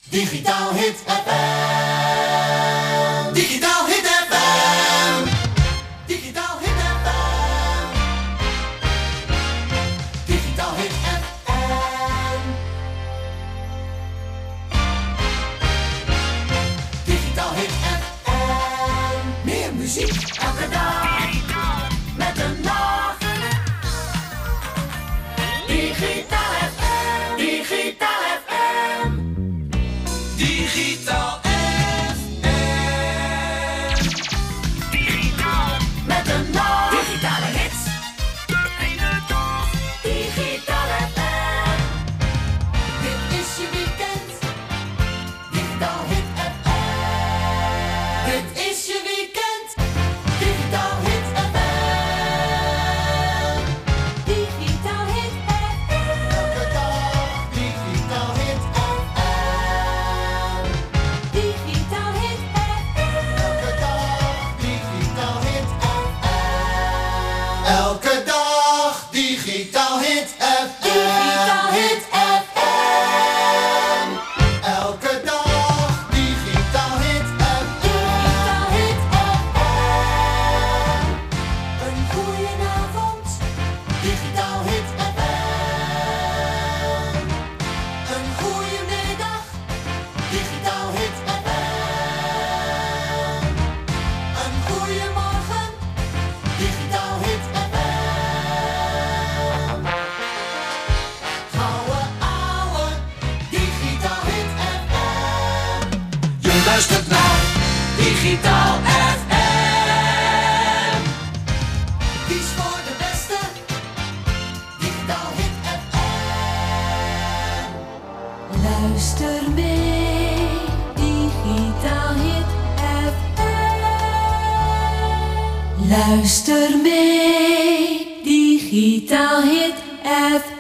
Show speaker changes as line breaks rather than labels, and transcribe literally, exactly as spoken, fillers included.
Digitaal Hit F M. Digitaal Hit F M. Digitaal Hit F M. Digitaal Hit F M. Digitaal Hit F M. Meer muziek elke dag. Met een nacht. Digitaal F M. Digitaal F M. Digitaal F M. Digitaal. Met een nacht. Digitale hits. De hele dag. Digitaal F M. Dit is je weekend. Digitaal Hit F M. Dit is je weekend. Digitaal Hit F M. Digitaal Hit F M. Elke dag. Digitaal Hit F M. Digitaal Hit F M. Elke dag. Digitaal Hit F M. Elke dag. Digitaal Hit F M. Digitaal Hit F M. Elke dag. Digitaal Hit F M. Digitaal Hit F M. Een goedenavond. Digitaal Hit F M. Een goedemiddag. Digitaal Hit F M. Een goeiemorgen. Digitaal Hit F M. Gouden ouwe. Digitaal Hit F M. Je luistert naar Digitaal F M. Kies voor de beste. Digitaal Hit F M.
Luister mee, Digitaal Hit F M. Luister mee, Digitaal Hit F M.